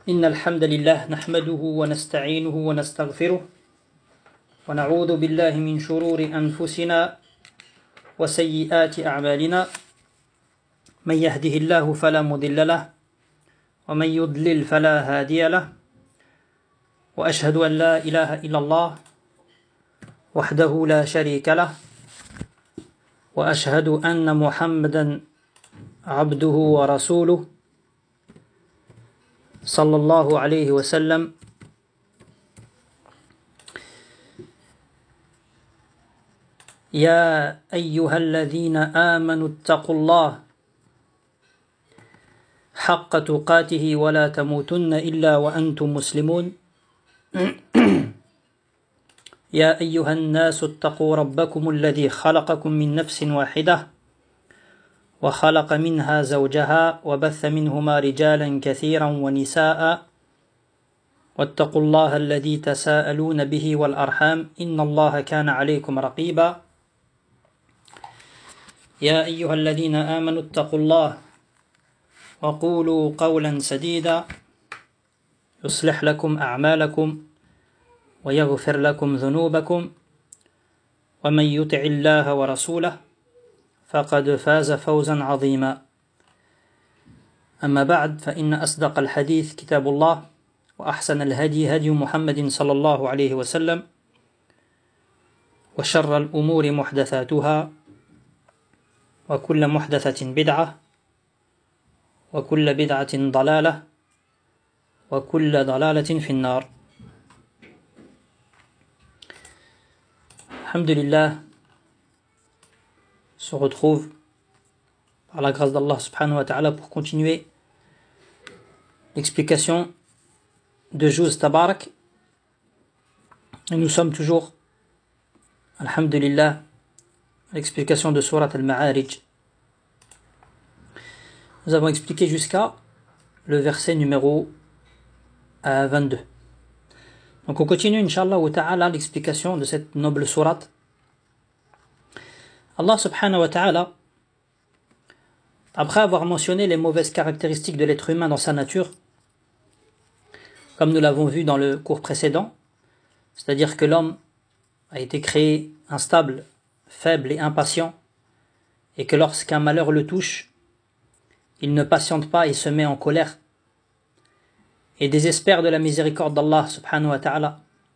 إن الحمد لله نحمده ونستعينه ونستغفره ونعوذ بالله من شرور أنفسنا وسيئات أعمالنا من يهده الله فلا مضل له ومن يضلل فلا هادي له وأشهد أن لا إله إلا الله وحده لا شريك له وأشهد أن محمدا عبده ورسوله صلى الله عليه وسلم. يا أيها الذين آمنوا اتقوا الله حق تقاته ولا تموتن إلا وأنتم مسلمون. يا أيها الناس اتقوا ربكم الذي خلقكم من نفس واحدة وخلق منها زوجها وبث منهما رجالا كثيرا ونساء واتقوا الله الذي تساءلون به والأرحام إن الله كان عليكم رقيبا. يا أيها الذين آمنوا اتقوا الله وقولوا قولا سديدا يصلح لكم أعمالكم ويغفر لكم ذنوبكم ومن يطع الله ورسوله فقد فاز فوزا عظيما. أما بعد فإن أصدق الحديث كتاب الله وأحسن الهدي هدي محمد صلى الله عليه وسلم وشر الأمور محدثاتها وكل محدثة بدعة وكل بدعة ضلالة وكل ضلالة في النار. Alhamdulillah, se retrouve par la grâce d'Allah subhanahu wa ta'ala pour continuer l'explication de Juz Tabarak. Et nous sommes toujours, alhamdulillah, à l'explication de Surat al-Ma'arij. Nous avons expliqué jusqu'à le verset numéro 22. Donc on continue, Inch'Allah wa ta'ala, l'explication de cette noble sourate. Allah subhanahu wa ta'ala, après avoir mentionné les mauvaises caractéristiques de l'être humain dans sa nature, comme nous l'avons vu dans le cours précédent, c'est-à-dire que l'homme a été créé instable, faible et impatient, et que lorsqu'un malheur le touche, il ne patiente pas et se met en colère, et désespère de la miséricorde d'Allah subhanahu wa ta'ala.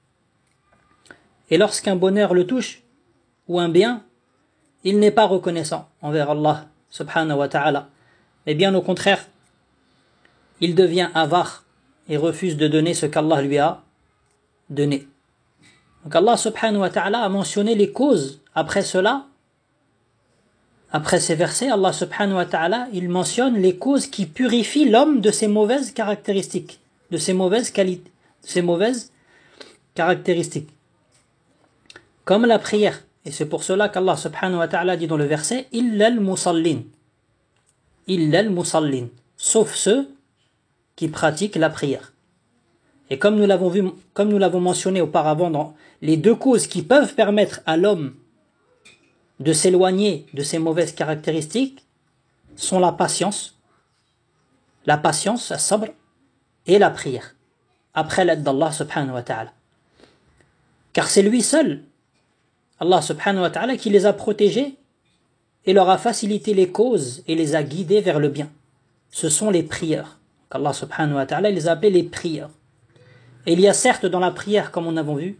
Et lorsqu'un bonheur le touche, ou un bien, il n'est pas reconnaissant envers Allah subhanahu wa ta'ala, mais bien au contraire, il devient avare et refuse de donner ce qu'Allah lui a donné. Donc Allah subhanahu wa ta'ala a mentionné les causes après cela. Après ces versets, Allah subhanahu wa ta'ala, il mentionne les causes qui purifient l'homme de ses mauvaises caractéristiques, de ses mauvaises qualités, de ses mauvaises caractéristiques. Comme la prière. Et c'est pour cela qu'Allah subhanahu wa ta'ala dit dans le verset Illa al-musallin. Illa al-musallin. Sauf ceux qui pratiquent la prière. Et comme nous l'avons mentionné auparavant dans les deux causes qui peuvent permettre à l'homme de s'éloigner de ses mauvaises caractéristiques sont la patience, as-sabr, et la prière, après l'aide d'Allah subhanahu wa ta'ala. Car c'est lui seul, Allah subhanahu wa ta'ala, qui les a protégés et leur a facilité les causes et les a guidés vers le bien. Ce sont les prières. Allah subhanahu wa ta'ala les a appelés les prières. Et il y a certes dans la prière, comme nous avons vu,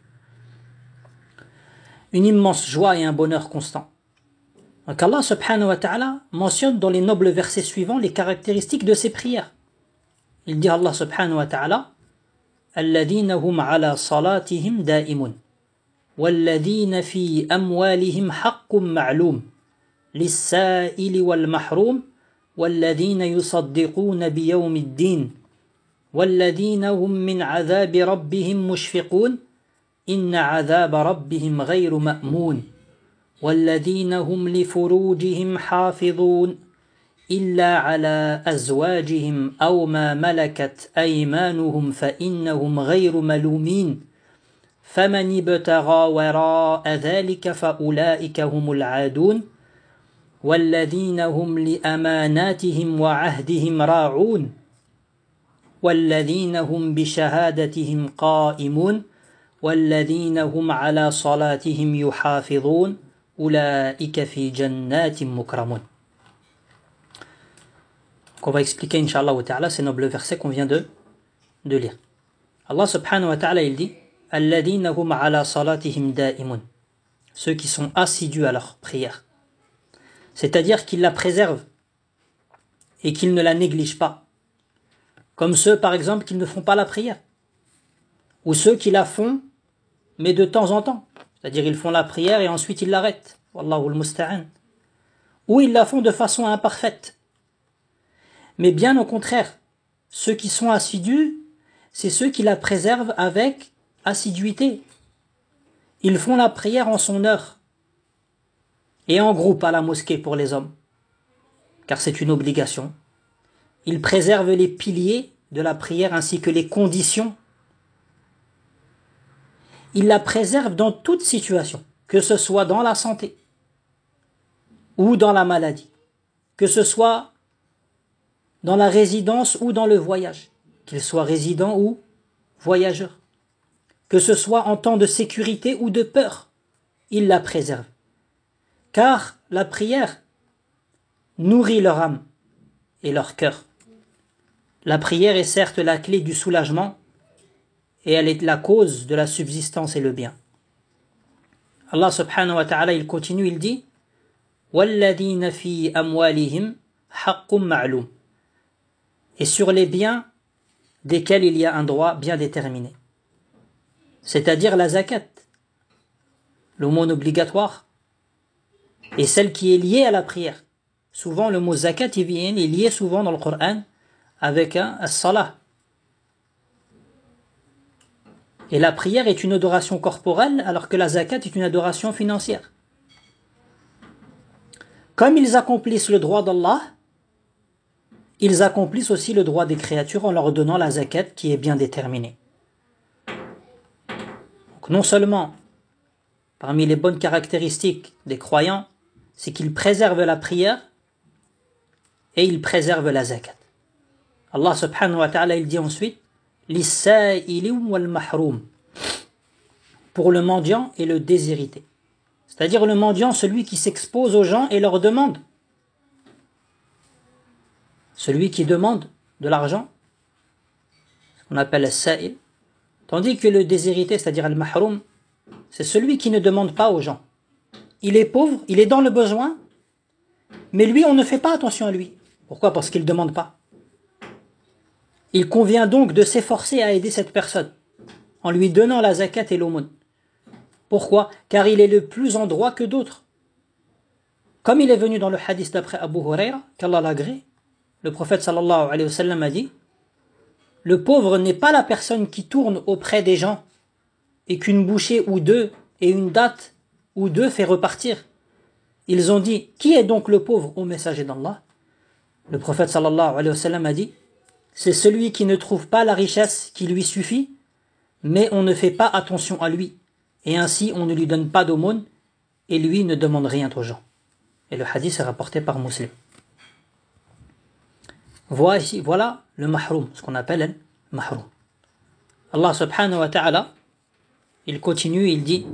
une immense joie et un bonheur constant. Donc Allah subhanahu wa ta'ala mentionne dans les nobles versets suivants les caractéristiques de ces prières. Il dit Allah subhanahu wa ta'ala الذين هم على صلاتهم دائمون والذين في أموالهم حق معلوم للسائل والمحروم والذين يصدقون بيوم الدين والذين هم من عذاب ربهم مشفقون إن عذاب ربهم غير مأمون والذين هم لفروجهم حافظون إلا على أزواجهم أو ما ملكت أيمانهم فإنهم غير ملومين فمن ابتغى وراء ذلك فأولئك هم العادون والذين هم لأماناتهم وعهدهم راعون وَالَّذِينَ هُمْ بِشَهَادَتِهِمْ قَائِمُونَ وَالَّذِينَ هُمْ عَلَى صَلَاتِهِمْ يُحَافِظُونَ أُولَئِكَ فِي جَنَّاتٍ مُكْرَمُونَ. On va expliquer, Inch'Allah wa ta'ala, ces nobles versets qu'on vient de lire. Allah subhanahu wa ta'ala, il dit Alladhina hum ala salatihim da'imun. Ceux qui sont assidus à leur prière. C'est-à-dire qu'ils la préservent et qu'ils ne la négligent pas. Comme ceux, par exemple, qui ne font pas la prière. Ou ceux qui la font, mais de temps en temps. C'est-à-dire ils font la prière et ensuite ils l'arrêtent. Wallahu al-musta'an. Ou ils la font de façon imparfaite. Mais bien au contraire, ceux qui sont assidus, c'est ceux qui la préservent avec assiduité. Ils font la prière en son heure et en groupe à la mosquée pour les hommes, car c'est une obligation. Ils préservent les piliers de la prière ainsi que les conditions. Ils la préservent dans toute situation, que ce soit dans la santé ou dans la maladie, que ce soit dans la résidence ou dans le voyage, qu'ils soient résidents ou voyageurs, que ce soit en temps de sécurité ou de peur, ils la préservent. Car la prière nourrit leur âme et leur cœur. La prière est certes la clé du soulagement et elle est la cause de la subsistance et le bien. Allah subhanahu wa ta'ala, il continue, il dit وَالَّذِينَ فِي أَمْوَالِهِمْ حَقٌّ مَعْلُومٌ. Et sur les biens desquels il y a un droit bien déterminé. C'est-à-dire la zakat, l'aumône obligatoire, et celle qui est liée à la prière. Souvent le mot zakat est lié souvent dans le Coran avec un as-salah. Et la prière est une adoration corporelle alors que la zakat est une adoration financière. Comme ils accomplissent le droit d'Allah, ils accomplissent aussi le droit des créatures en leur donnant la zakat qui est bien déterminée. Donc non seulement, parmi les bonnes caractéristiques des croyants, c'est qu'ils préservent la prière et ils préservent la zakat. Allah subhanahu wa ta'ala, il dit ensuite لِلسَّائِلِ وَالْمَحْرُومِ, pour le mendiant et le déshérité. C'est-à-dire le mendiant, celui qui s'expose aux gens et leur demande. Celui qui demande de l'argent, on appelle le sa'il, tandis que le déshérité, c'est-à-dire le mahroum, c'est celui qui ne demande pas aux gens. Il est pauvre, il est dans le besoin, mais lui, on ne fait pas attention à lui. Pourquoi? Parce qu'il ne demande pas. Il convient donc de s'efforcer à aider cette personne, en lui donnant la zakat et l'aumône. Pourquoi? Car il est le plus en droit que d'autres. Comme il est venu dans le hadith d'après Abu Huraira, qu'Allah l'agrée, le prophète sallallahu alayhi wa sallam a dit le pauvre n'est pas la personne qui tourne auprès des gens et qu'une bouchée ou deux et une date ou deux fait repartir. Ils ont dit qui est donc le pauvre au messager d'Allah? Le prophète sallallahu alayhi wa sallam a dit c'est celui qui ne trouve pas la richesse qui lui suffit, mais on ne fait pas attention à lui, et ainsi on ne lui donne pas d'aumône, et lui ne demande rien aux gens. Et le hadith est rapporté par Muslim. Voilà le mahroum, ce qu'on appelle le mahroum. Allah subhanahu wa ta'ala, il continue, il dit,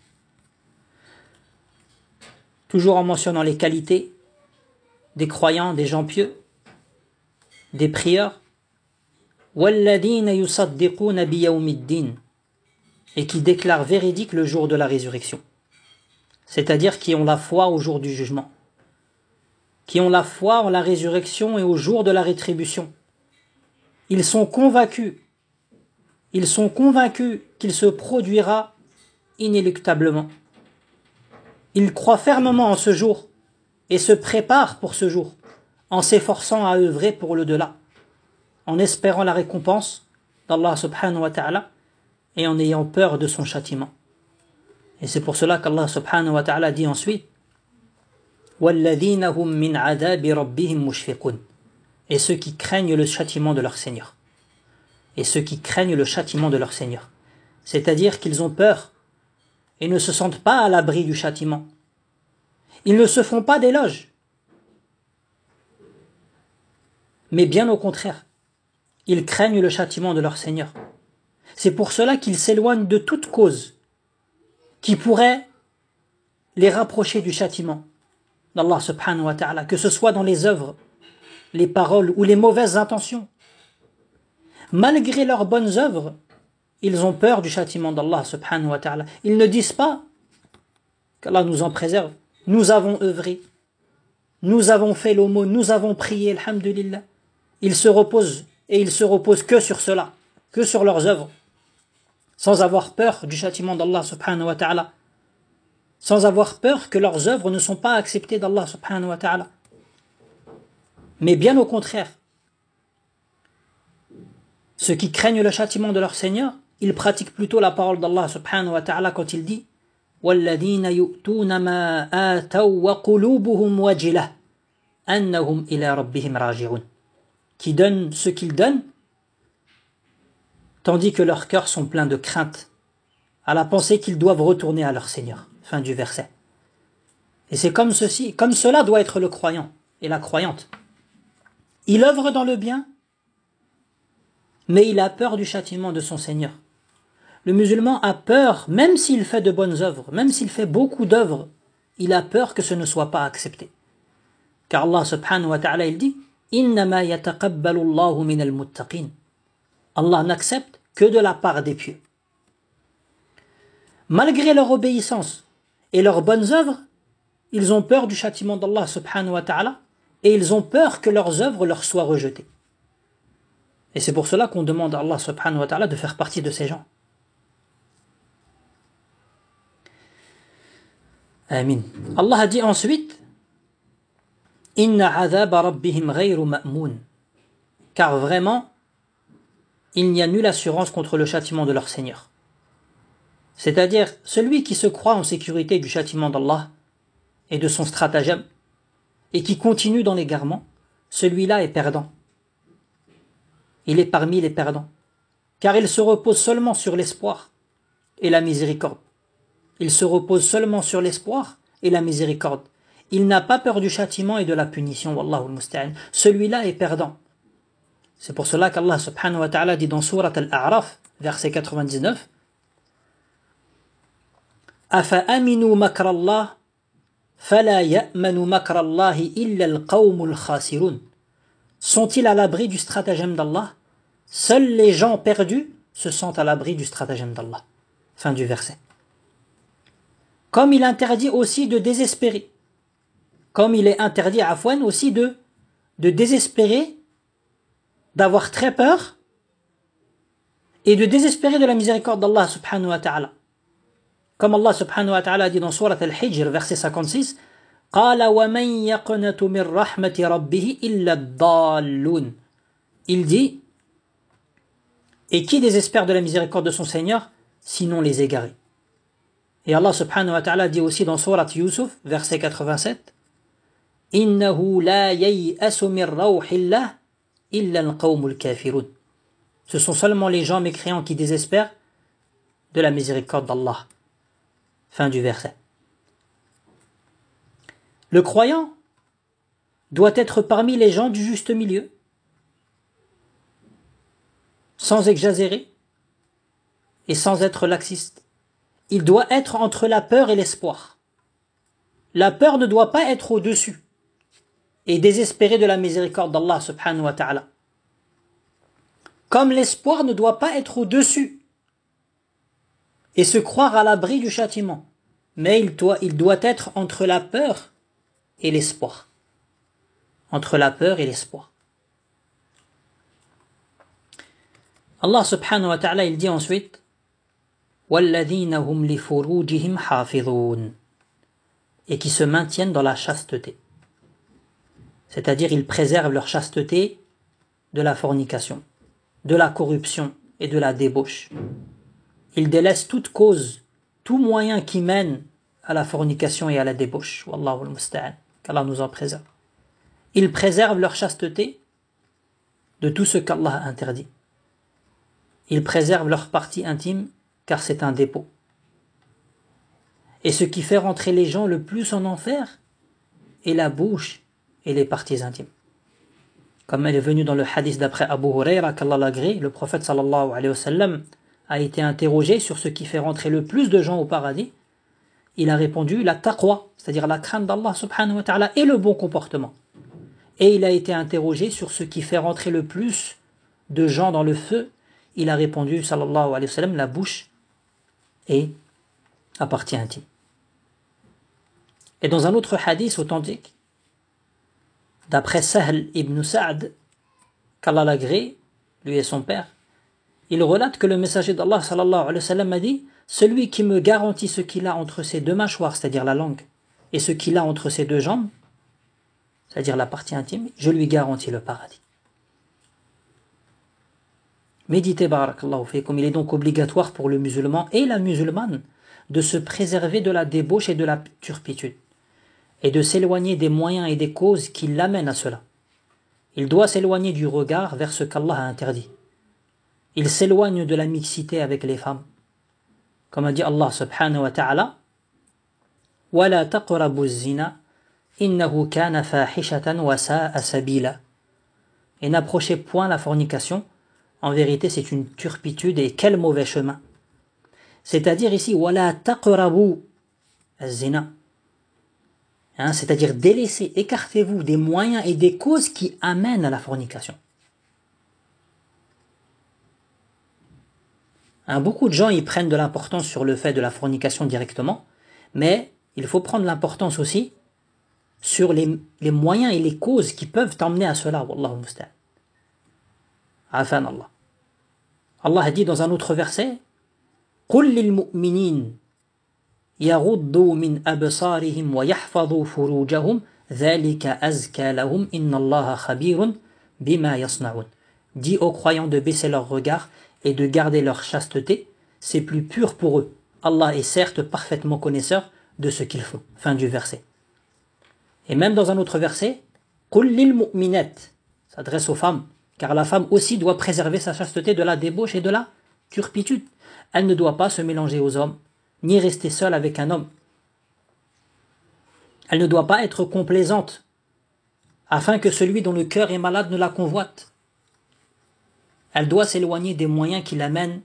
toujours en mentionnant les qualités des croyants, des gens pieux, des prieurs, وَالَّذِينَ يُصَدِّقُونَ بِيَوْمِ الدِّينِ, et qui déclarent véridique le jour de la résurrection. C'est-à-dire qui ont la foi au jour du jugement, qui ont la foi en la résurrection et au jour de la rétribution. Ils sont convaincus qu'il se produira inéluctablement. Ils croient fermement en ce jour et se préparent pour ce jour en s'efforçant à œuvrer pour le delà, en espérant la récompense d'Allah subhanahu wa ta'ala et en ayant peur de son châtiment. Et c'est pour cela qu'Allah subhanahu wa ta'ala dit ensuite وَالَّذِينَ هُمْ مِنْ عَذَابِ رَبِّهِمْ مُشْفِقُونَ, et ceux qui craignent le châtiment de leur Seigneur. Et ceux qui craignent le châtiment de leur Seigneur. C'est-à-dire qu'ils ont peur et ne se sentent pas à l'abri du châtiment. Ils ne se font pas d'éloges. Mais bien au contraire, Ils craignent le châtiment de leur Seigneur. C'est pour cela qu'ils s'éloignent de toute cause qui pourrait les rapprocher du châtiment d'Allah subhanahu wa ta'ala, que ce soit dans les œuvres, les paroles ou les mauvaises intentions. Malgré leurs bonnes œuvres, ils ont peur du châtiment d'Allah subhanahu wa ta'ala. Ils ne disent pas qu'Allah nous en préserve. Nous avons œuvré, nous avons fait l'aumône, nous avons prié, alhamdulillah. Ils se reposent, et ils se reposent que sur cela, que sur leurs œuvres, sans avoir peur du châtiment d'Allah subhanahu wa ta'ala, sans avoir peur que leurs œuvres ne sont pas acceptées d'Allah subhanahu wa ta'ala. Mais bien au contraire, ceux qui craignent le châtiment de leur Seigneur, ils pratiquent plutôt la parole d'Allah subhanahu wa ta'ala quand il dit وَالَّذِينَ يُؤْتُونَ مَا آتَوْا وَقُلُوبُهُمْ وَجِلَةٌ أَنَّهُمْ إِلَى رَبِّهِمْ راجعون, qui donnent ce qu'ils donnent, tandis que leurs cœurs sont pleins de crainte, à la pensée qu'ils doivent retourner à leur Seigneur. Fin du verset. Et c'est comme ceci, comme cela doit être le croyant et la croyante. Il œuvre dans le bien, mais il a peur du châtiment de son Seigneur. Le musulman a peur, même s'il fait de bonnes œuvres, même s'il fait beaucoup d'œuvres, il a peur que ce ne soit pas accepté. Car Allah subhanahu wa ta'ala, il dit إِنَّمَا يَتَقَبَّلُ اللَّهُ مِنَ الْمُتَّقِينَ. Allah n'accepte que de la part des pieux. Malgré leur obéissance et leurs bonnes œuvres, ils ont peur du châtiment d'Allah subhanahu wa ta'ala et ils ont peur que leurs œuvres leur soient rejetées. Et c'est pour cela qu'on demande à Allah subhanahu wa ta'ala de faire partie de ces gens. Amin. Allah a dit ensuite Inna adhaba rabbihim ghayru ma'moun. Car vraiment, il n'y a nulle assurance contre le châtiment de leur Seigneur. C'est-à-dire, celui qui se croit en sécurité du châtiment d'Allah et de son stratagème, et qui continue dans l'égarement, celui-là est perdant. Il est parmi les perdants, car il se repose seulement sur l'espoir et la miséricorde. Il se repose seulement sur l'espoir et la miséricorde. Il n'a pas peur du châtiment et de la punition, wallahu al-musta'an. Celui-là est perdant. C'est pour cela qu'Allah subhanahu wa ta'ala dit dans Surat Al-A'raf, verset 99, Afa aminu makrallah, fala ya'manu makrallahi illa al-qawmul khasirun. Sont-ils à l'abri du stratagème d'Allah? Seuls les gens perdus se sentent à l'abri du stratagème d'Allah. Fin du verset. Comme il interdit aussi de désespérer. Comme il est interdit à Afouane aussi de désespérer, d'avoir très peur et de désespérer de la miséricorde d'Allah subhanahu wa ta'ala. Comme Allah subhanahu wa ta'ala dit dans Surat Al-Hijr, verset 56, قَالَ وَمَنْ يَقْنَتُ مِنْ رَحْمَةِ رَبِّهِ إِلَّا الضَّالُّونَ. Il dit, et qui désespère de la miséricorde de son Seigneur, sinon les égarés. Et Allah subhanahu wa ta'ala dit aussi dans Surat Yusuf, verset 87, إِنَّهُ لَا يَيْأَسُ مِنْ رَوْحِ اللَّهِ إِلَّا الْقَوْمُ الْكَافِرُونَ. Ce sont seulement les gens mécréants qui désespèrent de la miséricorde d'Allah. Fin du verset. Le croyant doit être parmi les gens du juste milieu, sans exagérer et sans être laxiste. Il doit être entre la peur et l'espoir. La peur ne doit pas être au-dessus et désespérer de la miséricorde d'Allah subhanahu wa ta'ala. Comme l'espoir ne doit pas être au-dessus et se croire à l'abri du châtiment. Mais il doit être entre la peur et l'espoir. Entre la peur et l'espoir. Allah subhanahu wa ta'ala, il dit ensuite وَالَّذِينَ هُمْ لِفُرُوجِهِمْ حَافِظُونَ, et qui se maintiennent dans la chasteté. C'est-à-dire, ils préservent leur chasteté de la fornication, de la corruption et de la débauche. Ils délaissent toute cause, tout moyen qui mène à la fornication et à la débauche. Wallahu al-musta'an, qu'Allah nous en préserve. Ils préservent leur chasteté de tout ce qu'Allah a interdit. Ils préservent leur partie intime, car c'est un dépôt. Et ce qui fait rentrer les gens le plus en enfer est la bouche et les parties intimes. Comme elle est venue dans le hadith d'après Abu Huraira, qu'Allah l'agrée, le prophète sallallahu alayhi wa sallam a été interrogé sur ce qui fait rentrer le plus de gens au paradis. Il a répondu la taqwa, c'est-à-dire la crainte d'Allah subhanahu wa ta'ala et le bon comportement. Et il a été interrogé sur ce qui fait rentrer le plus de gens dans le feu. Il a répondu sallallahu alayhi wa sallam la bouche et la partie intime. Et dans un autre hadith authentique, d'après Sahl ibn Sa'd, qu'Allah l'agrée, lui et son père, il relate que le messager d'Allah sallallahu alayhi wa sallam a dit « Celui qui me garantit ce qu'il a entre ses deux mâchoires, c'est-à-dire la langue, et ce qu'il a entre ses deux jambes, c'est-à-dire la partie intime, je lui garantis le paradis. » Méditez, barakallahu fikum, il est donc obligatoire pour le musulman et la musulmane de se préserver de la débauche et de la turpitude, et de s'éloigner des moyens et des causes qui l'amènent à cela. Il doit s'éloigner du regard vers ce qu'Allah a interdit. Il s'éloigne de la mixité avec les femmes. Comme a dit Allah subhanahu wa ta'ala, وَلَا تَقْرَبُوا الزِّنَا إِنَّهُ كَانَ فَاحِشَةً وَسَاءَ سَبِيلًا. Et n'approchez point la fornication, en vérité c'est une turpitude et quel mauvais chemin. C'est-à-dire ici, وَلَا تَقْرَبُوا الزِّنَا. C'est-à-dire délaissez, écartez-vous des moyens et des causes qui amènent à la fornication. Beaucoup de gens y prennent de l'importance sur le fait de la fornication directement, mais il faut prendre l'importance aussi sur les moyens et les causes qui peuvent t'emmener à cela. Wallahu musta'an. Afan Allah. Allah a dit dans un autre verset, قُلْ لِلْمُؤْمِنِينَ يَغُضُّوا مِنْ أَبْصَارِهِمْ وَيَحْفَظُوا فُرُوجَهُمْ ذَلِكَ أَزْكَى لَهُمْ إِنَّ اللَّهَ خَبِيرٌ بِمَا يَصْنَعُونَ. Dis aux croyants de baisser leur regard et de garder leur chasteté, c'est plus pur pour eux. Allah est certes parfaitement connaisseur de ce qu'ils font. Fin du verset. Et même dans un autre verset, قُلْ لِلْمُؤْمِنَاتِ, s'adresse aux femmes, car la femme aussi doit préserver sa chasteté de la débauche et de la turpitude. Elle ne doit pas se mélanger aux hommes, ni rester seule avec un homme. Elle ne doit pas être complaisante, afin que celui dont le cœur est malade ne la convoite. Elle doit s'éloigner des moyens qui l'amènent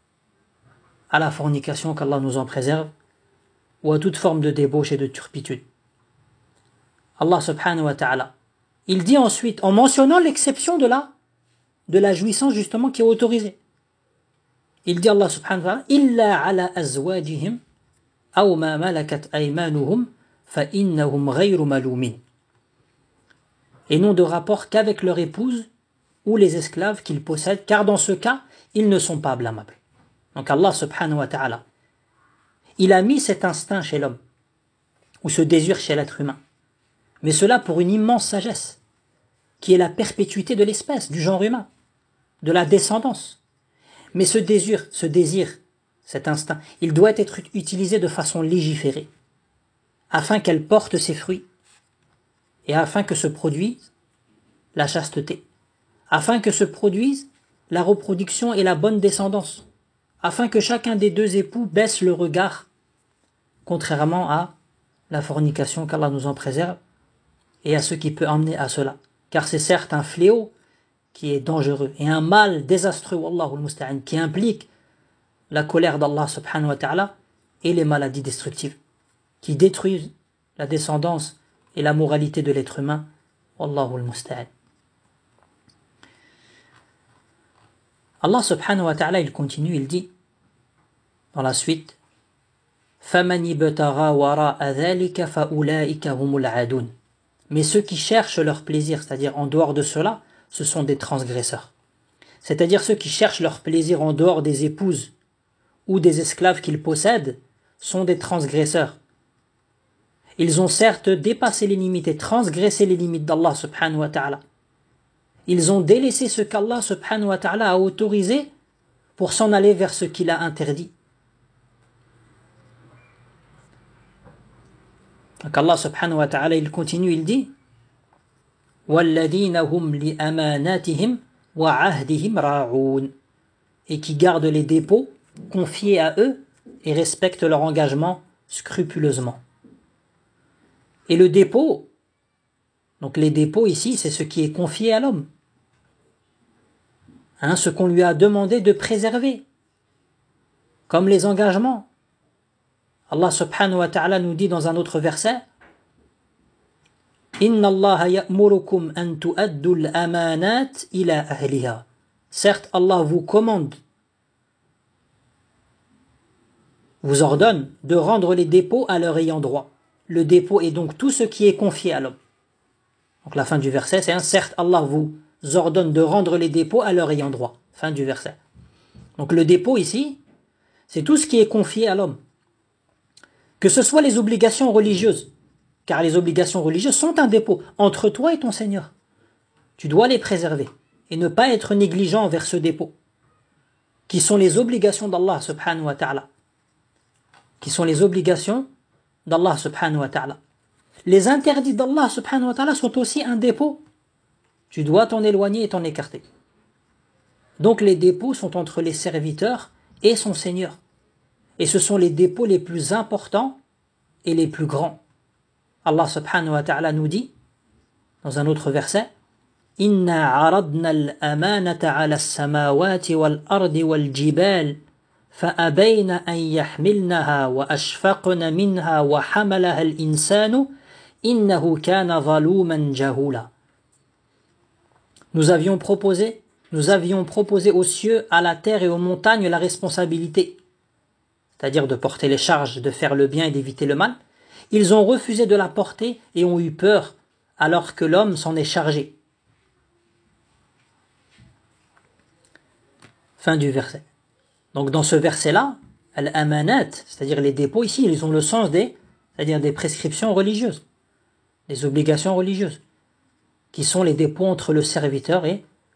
à la fornication, qu'Allah nous en préserve, ou à toute forme de débauche et de turpitude. Allah subhanahu wa ta'ala, il dit ensuite, en mentionnant l'exception de la jouissance justement qui est autorisée, il dit Allah subhanahu wa ta'ala, إِلَّا عَلَى أَزْوَاجِهِمْ أَوْ مَا مَلَكَتْ أَيْمَانُهُمْ فَإِنَّهُمْ غَيْرُ مَلُومِينَ. Et non de rapport qu'avec leur épouse ou les esclaves qu'ils possèdent, car dans ce cas, ils ne sont pas blâmables. Donc Allah subhanahu wa ta'ala, il a mis cet instinct chez l'homme, ou ce désir chez l'être humain, mais cela pour une immense sagesse, qui est la perpétuité de l'espèce, du genre humain, de la descendance. Mais ce désir, cet instinct, il doit être utilisé de façon légiférée, afin qu'elle porte ses fruits, et afin que se produise la chasteté, afin que se produise la reproduction et la bonne descendance, afin que chacun des deux époux baisse le regard, contrairement à la fornication, qu'Allah nous en préserve, et à ce qui peut emmener à cela. Car c'est certes un fléau qui est dangereux, et un mal désastreux, wallahu al-musta'an, qui implique la colère d'Allah subhanahu wa ta'ala, et les maladies destructives, qui détruisent la descendance et la moralité de l'être humain, wallahu al-musta'an. Allah subhanahu wa ta'ala, il continue, il dit dans la suite, فَمَنِ ابْتَغَى وَرَاءَ ذَلِكَ فَأُولَٰئِكَ هُمُ الْعَادُونَ. Mais ceux qui cherchent leur plaisir, c'est-à-dire en dehors de cela, ce sont des transgresseurs. C'est-à-dire ceux qui cherchent leur plaisir en dehors des épouses ou des esclaves qu'ils possèdent, sont des transgresseurs. Ils ont certes dépassé les limites et transgressé les limites d'Allah subhanahu wa ta'ala. Ils ont délaissé ce qu'Allah subhanahu wa ta'ala a autorisé pour s'en aller vers ce qu'il a interdit. Donc Allah subhanahu wa ta'ala, il continue, il dit وَالَّذِينَ هُمْ لِأَمَانَاتِهِمْ وَعَهْدِهِمْ رَاعُونَ. Et qui gardent les dépôts confiés à eux et respectent leur engagement scrupuleusement. Et le dépôt, donc les dépôts ici, c'est ce qui est confié à l'homme. ce qu'on lui a demandé de préserver, comme les engagements. Allah subhanahu wa ta'ala nous dit dans un autre verset, Inna Allah ya'murukum an tu'addu al-amanat ila ahliha. Certes, Allah vous commande, vous ordonne de rendre les dépôts à leur ayant droit. Le dépôt est donc tout ce qui est confié à l'homme. Donc la fin du verset, c'est certes, Allah vous ordonne de rendre les dépôts à leur ayant droit. Fin du verset. Donc le dépôt ici, c'est tout ce qui est confié à l'homme. Que ce soit les obligations religieuses, car les obligations religieuses sont un dépôt entre toi et ton Seigneur. Tu dois les préserver et ne pas être négligent envers ce dépôt, qui sont les obligations d'Allah subhanahu wa ta'ala. Qui sont les obligations d'Allah subhanahu wa ta'ala. Les interdits d'Allah subhanahu wa ta'ala sont aussi un dépôt. Tu dois t'en éloigner et t'en écarter. Donc les dépôts sont entre les serviteurs et son Seigneur. Et ce sont les dépôts les plus importants et les plus grands. Allah subhanahu wa ta'ala nous dit, dans un autre verset, Inna aradna al-amanata ala as-samawati wal-ardi wal-jibal فأبين أن يحملنها وأشفقن منها وحملها الإنسان إنه كان ظلوما جهولا. Nous avions proposé aux cieux, à la terre et aux montagnes la responsabilité, c'est-à-dire de porter les charges, de faire le bien et d'éviter le mal. Ils ont refusé de la porter et ont eu peur alors que l'homme s'en est chargé. Fin du verset. Donc dans ce verset-là, al-amanat, c'est-à-dire les dépôts ici, ils ont le sens c'est-à-dire des prescriptions religieuses, des obligations religieuses, qui sont les dépôts entre le serviteur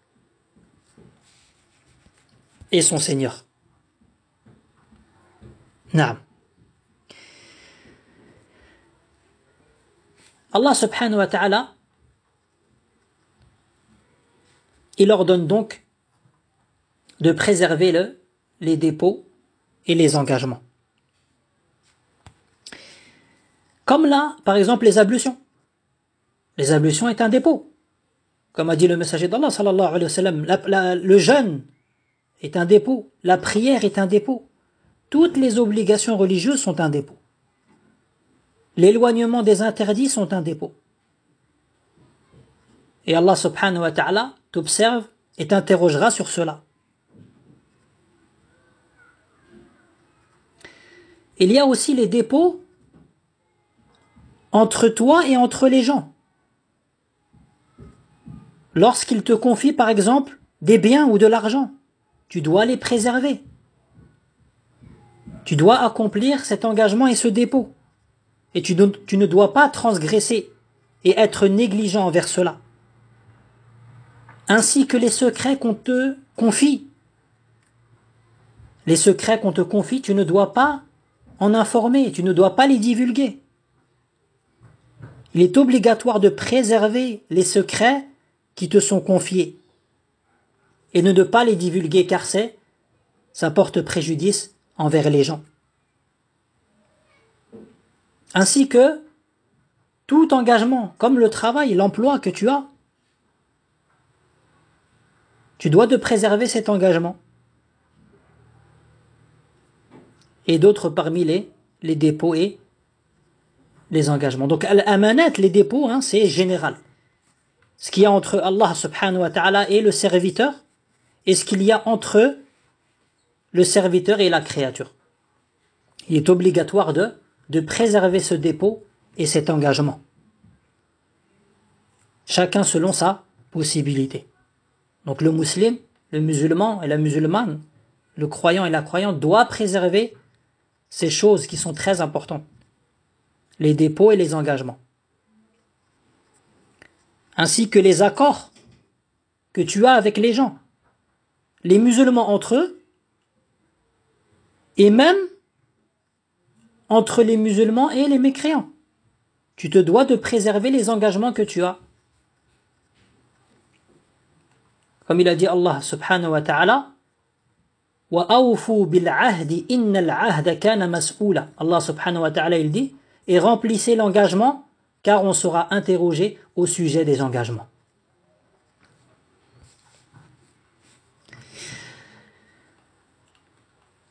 et son Seigneur. Naam. Allah subhanahu wa ta'ala, il ordonne donc de préserver les dépôts et les engagements. Comme là, par exemple, les ablutions. Les ablutions est un dépôt. Comme a dit le messager d'Allah, sallallahu alayhi wa sallam, le jeûne est un dépôt, la prière est un dépôt. Toutes les obligations religieuses sont un dépôt. L'éloignement des interdits sont un dépôt. Et Allah subhanahu wa ta'ala t'observe et t'interrogera sur cela. Il y a aussi les dépôts entre toi et entre les gens. Lorsqu'ils te confient par exemple des biens ou de l'argent, tu dois les préserver. Tu dois accomplir cet engagement et ce dépôt. Et tu ne dois pas transgresser et être négligent envers cela. Ainsi que les secrets qu'on te confie. Les secrets qu'on te confie, tu ne dois pas en informer, tu ne dois pas les divulguer. Il est obligatoire de préserver les secrets qui te sont confiés et de ne pas les divulguer car ça porte préjudice envers les gens. Ainsi que tout engagement, comme le travail, l'emploi que tu as, tu dois te préserver cet engagement. Et d'autres parmi les dépôts et les engagements. Donc, al-amanat, les dépôts, c'est général. Ce qu'il y a entre Allah subhanahu wa ta'ala et le serviteur, et ce qu'il y a entre le serviteur et la créature. Il est obligatoire de préserver ce dépôt et cet engagement. Chacun selon sa possibilité. Donc le musulman et la musulmane, le croyant et la croyante doit préserver ces choses qui sont très importantes. Les dépôts et les engagements. Ainsi que les accords que tu as avec les gens. Les musulmans entre eux, et même entre les musulmans et les mécréants. Tu te dois de préserver les engagements que tu as. Comme il a dit Allah subhanahu wa ta'ala, وَأَوْفُوا بِالْعَهْدِ إِنَّ الْعَهْدَ كَانَ مَسْئُولًا. Allah subhanahu wa ta'ala il dit, et remplissez l'engagement, car on sera interrogé au sujet des engagements.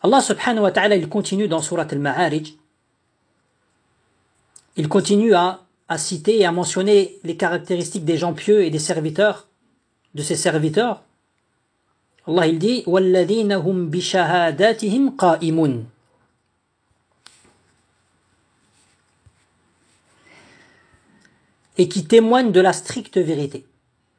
Allah subhanahu wa ta'ala, il continue dans Surat al-Ma'arij, il continue à citer et à mentionner les caractéristiques des gens pieux et des serviteurs, de ses serviteurs. Allah il dit وَالَّذِينَ هُمْ بِشَهَادَاتِهِمْ قَائِمُونَ, et qui témoignent de la stricte vérité.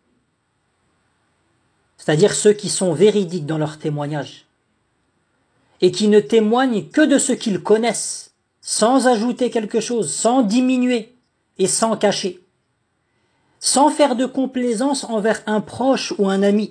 C'est-à-dire ceux qui sont véridiques dans leur témoignage et qui ne témoignent que de ce qu'ils connaissent, sans ajouter quelque chose, sans diminuer et sans cacher, sans faire de complaisance envers un proche ou un ami.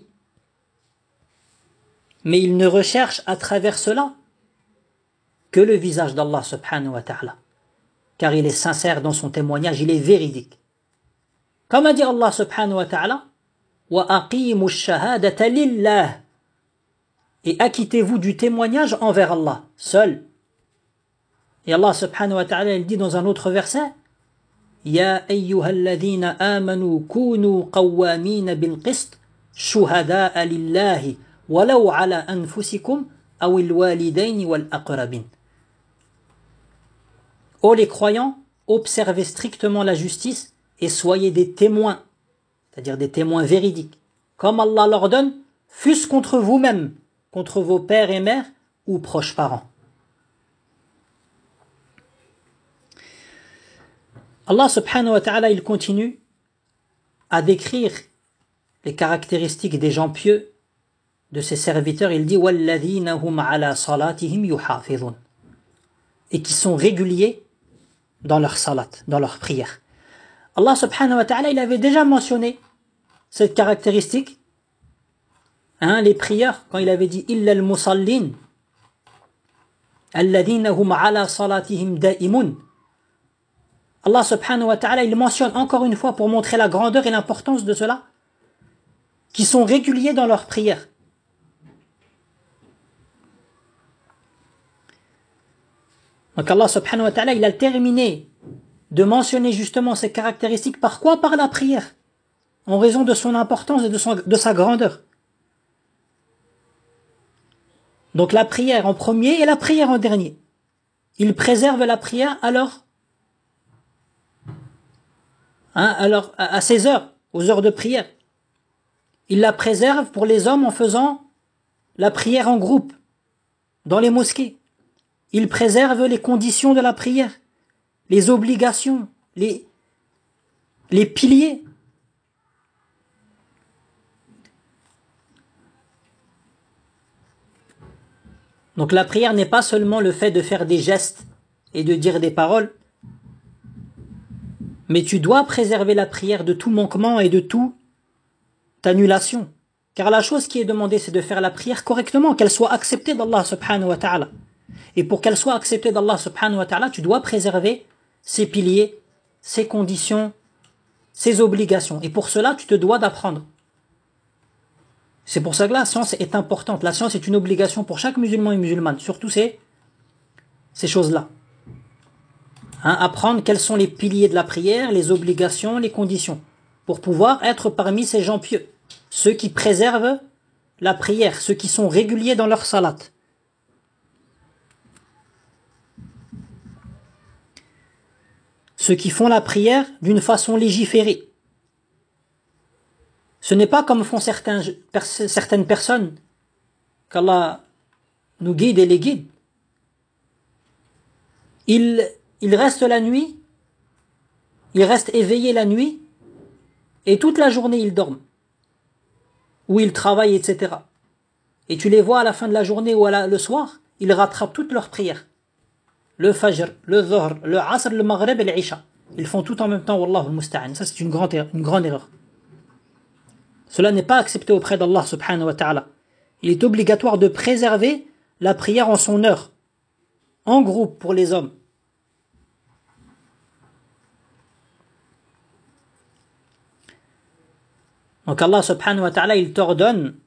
Mais ils ne recherchent à travers cela que le visage d'Allah subhanahu wa ta'ala, car il est sincère dans son témoignage, il est véridique. Comme a dit Allah subhanahu wa ta'ala, وَأَقِيمُوا الشَّهَادَةَ لِلَّهِ, et acquittez-vous du témoignage envers Allah, seul. Et Allah subhanahu wa ta'ala, il dit dans un autre verset, يَا أَيُّهَا الَّذِينَ آمَنُوا كُونُوا قَوَّامِينَ بِالْقِسْطِ شُهَدَاءَ لِلَّهِ وَلَوْ عَلَى أَنفُسِكُمْ أَوِ الْوَالِدَيْنِ وَالْأَقْرَبِينَ. Ô les croyants, observez strictement la justice et soyez des témoins, c'est-à-dire des témoins véridiques, comme Allah l'ordonne, fût-ce contre vous-même, contre vos pères et mères ou proches parents. Allah subhanahu wa ta'ala, il continue à décrire les caractéristiques des gens pieux, de ses serviteurs. Il dit وَالَّذِينَ هُمْ عَلَى صَلَاتِهِمْ يُحَافِظُونَ, et qui sont réguliers dans leur salat, dans leur prière. Allah subhanahu wa ta'ala, il avait déjà mentionné cette caractéristique, les prières, quand il avait dit إِلَّا الْمُصَلِّينَ الَّذِينَ هُمْ عَلَى صَلَاتِهِمْ دَائِمُونَ. Allah subhanahu wa ta'ala, il mentionne encore une fois pour montrer la grandeur et l'importance de cela, qui sont réguliers dans leurs prières. Donc Allah subhanahu wa ta'ala, il a terminé de mentionner justement ces caractéristiques. Par quoi? Par la prière, en raison de son importance et de sa grandeur. Donc la prière en premier et la prière en dernier. Il préserve la prière à ses heures, aux heures de prière. Il la préserve pour les hommes en faisant la prière en groupe, dans les mosquées. Il préserve les conditions de la prière, les obligations, les piliers. Donc la prière n'est pas seulement le fait de faire des gestes et de dire des paroles, mais tu dois préserver la prière de tout manquement et de toute annulation. Car la chose qui est demandée, c'est de faire la prière correctement, qu'elle soit acceptée d'Allah subhanahu wa ta'ala. Et pour qu'elle soit acceptée d'Allah subhanahu wa ta'ala, tu dois préserver ses piliers, ses conditions, ses obligations. Et pour cela, tu te dois d'apprendre. C'est pour ça que la science est importante. La science est une obligation pour chaque musulman et musulmane, surtout ces choses-là. Apprendre quels sont les piliers de la prière, les obligations, les conditions, pour pouvoir être parmi ces gens pieux, ceux qui préservent la prière, ceux qui sont réguliers dans leur salat. Ceux qui font la prière d'une façon légiférée. Ce n'est pas comme font certaines personnes, qu'Allah nous guide et les guide. Ils restent la nuit, ils restent éveillés la nuit, et toute la journée ils dorment, ou ils travaillent, etc. Et tu les vois à la fin de la journée ou le soir, ils rattrapent toutes leurs prières. Le Fajr, le Dhuhr, le Asr, le Maghrib et l'Isha. Ils font tout en même temps, Wallahu al-Musta'an. Ça c'est une grande erreur. Cela n'est pas accepté auprès d'Allah subhanahu wa ta'ala. Il est obligatoire de préserver la prière en son heure, en groupe pour les hommes. Donc Allah subhanahu wa ta'ala, il t'ordonne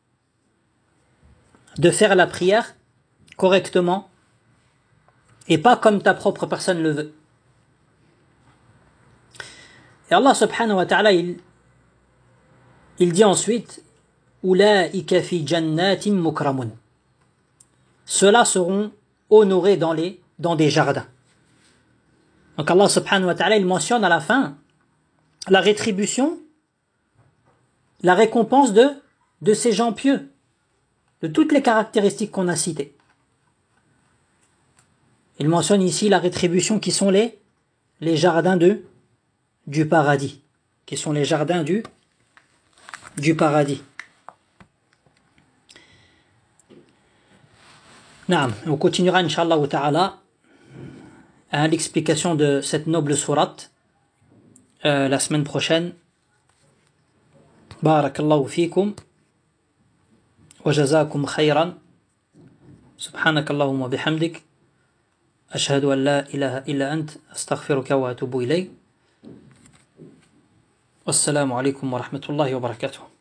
de faire la prière correctement et pas comme ta propre personne le veut. Et Allah subhanahu wa ta'ala, il dit ensuite Ulaika fi jannatin mukramun. ceux-là seront honorés dans des jardins. Donc Allah subhanahu wa ta'ala, il mentionne à la fin la rétribution, la récompense de ces gens pieux, de toutes les caractéristiques qu'on a citées. Il mentionne ici la rétribution qui sont les jardins du paradis, qui sont les jardins du paradis. Naam, on continuera Inch'Allah ta'ala à l'explication de cette noble sourate la semaine prochaine. Barakallahu fikum wa jazakum khayran. Subhanakallahumma bihamdik. Ashhadu an la ilaha illa ant astaghfiruka wa atubu ilayk. Wassalamu alaikum wa rahmatullahi wa barakatuh.